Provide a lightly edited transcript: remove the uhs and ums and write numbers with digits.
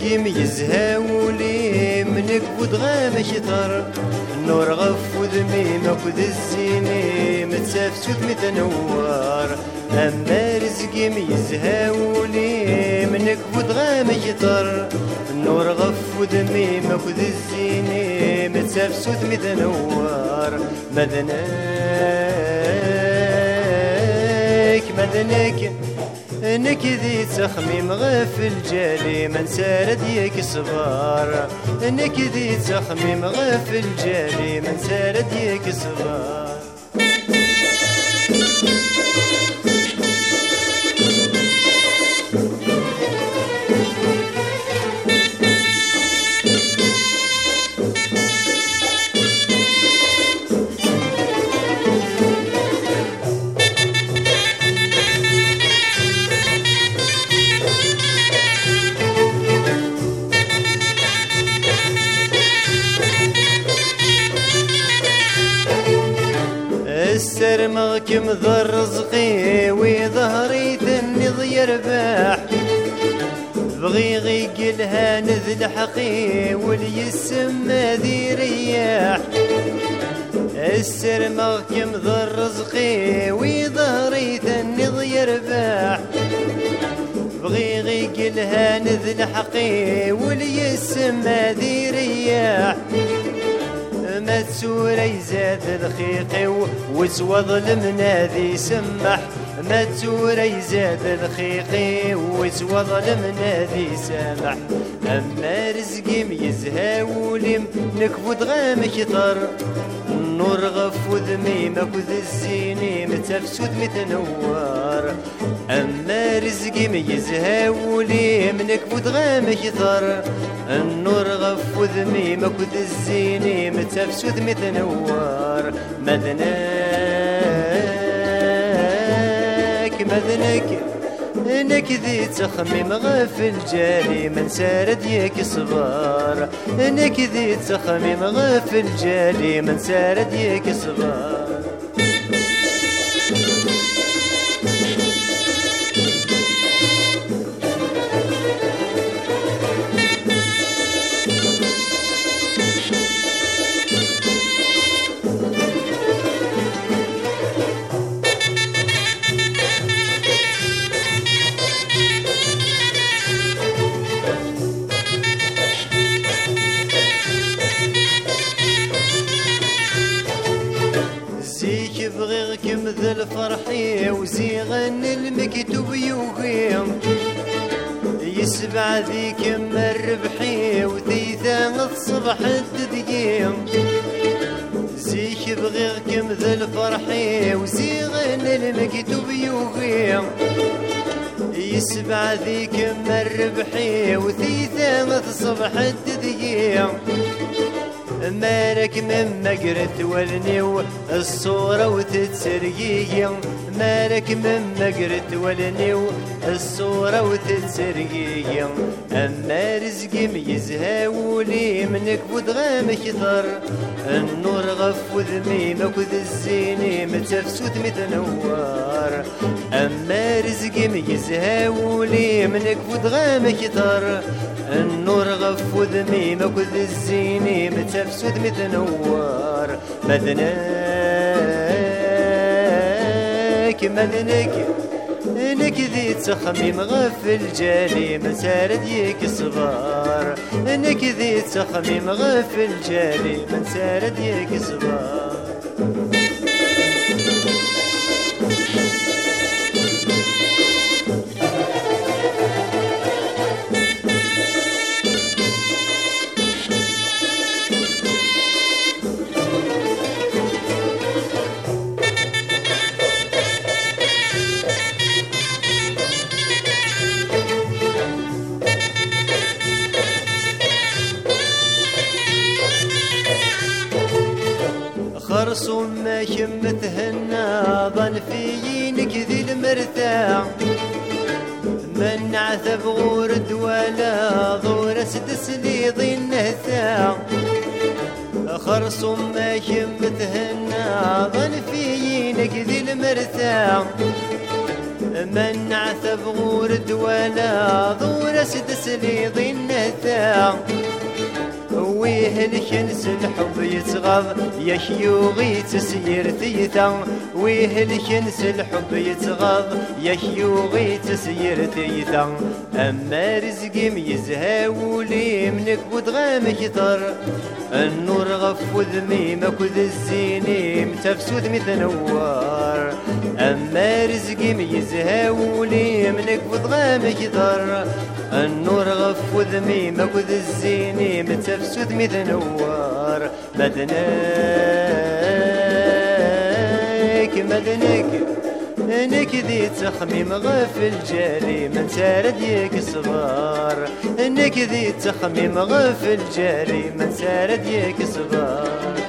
زقيم يزهاولي منك ودغام كثر النور غف وذميم اكد الزيني متسافسود متنوار اما رزقيم يزهاولي منك ودغام كثر النور غف وذميم اكد الزيني متسافسود متنوار مدنك نكذي تخميم غف الجالي من سارد يك صبار نكذي تخميم غف الجالي من سارد يك صبار السرمغ كم ذر رزقي وظهري ثني ضي رباح بغي غيقلها نذل حقي واليسم ذي رياح السرمغ كم ذر رزقي وظهري ثني ضي رباح بغي غيقلها نذل حقي واليسم ذي رياح ما تسوري زاد الخيقي وسوى ظلم نادي سمح ما تسوري زاد الخيقي وسوى ظلم نادي سمح اما رزقي ميزهاولي نكفود غام كثر النور غف وذميم اكد الزيني متفسود متنوار اما رزقي ميزهاولي نكفود غام كثر النور غف وذميم اكد الزيني متفسود متنوار مذنك نكذي تخميم غف الجالي من سارد يك صبار نكذي تخميم غف الجالي من سارد يك صبار بغيركم ذا الفرحي وزيغن المكتوب يوغيم يسبع ذيكم الربحي وثيثان الصبح الدقيم زيك بغيركم ذا الفرحي وزيغن المكتوب يوغيم يسبع ذيكم الربحي وثيثان الصبح الدقيم مالك من مقرت والنيو الصورة وتتسرقي مالك من مقرت والنيو الصورة وتتسرقي أما رزقي ميزهاولي منك ودغام كثر النور غف وذميم اكد الزيني متفسود متنوار أما رزقي ميزهاولي منك ودغام كثر النور غف وذميم اكد الزيني متفسود متنوار مذنك نكذي تخميم غف الجالي من سارد يك صبار نكذي تخميم غف الجالي من سارد يك صبار خرصوم ما كم تهنا ظن فينك ذي المرتاع من عثب غورد ولا ضور سدس لي ضي النهتاع خرصوم ما كم تهنا ظن فينك ذي المرتاع من عثب غورد ولا ضور سدس لي ضين نثاع ويه الكنس الحب يتغض يا كيوغي تسير ثيثا ويه الكنس الحب يتغض يا كيوغي تسير ثيثا اما رزقي ميزهاولي منك ودغام كثر النور غف ذمي مكذ الزيني متفسود متنوار اما رزقي ميزهاولي منك ودغام كثر النور غف ذمي مكذ الزيني متفسود متنوار مدنك مدنك انك ذي تخميم غف الجاري من سارد يك صغار انك ذي تخميم غف الجاري من سارد يك صغار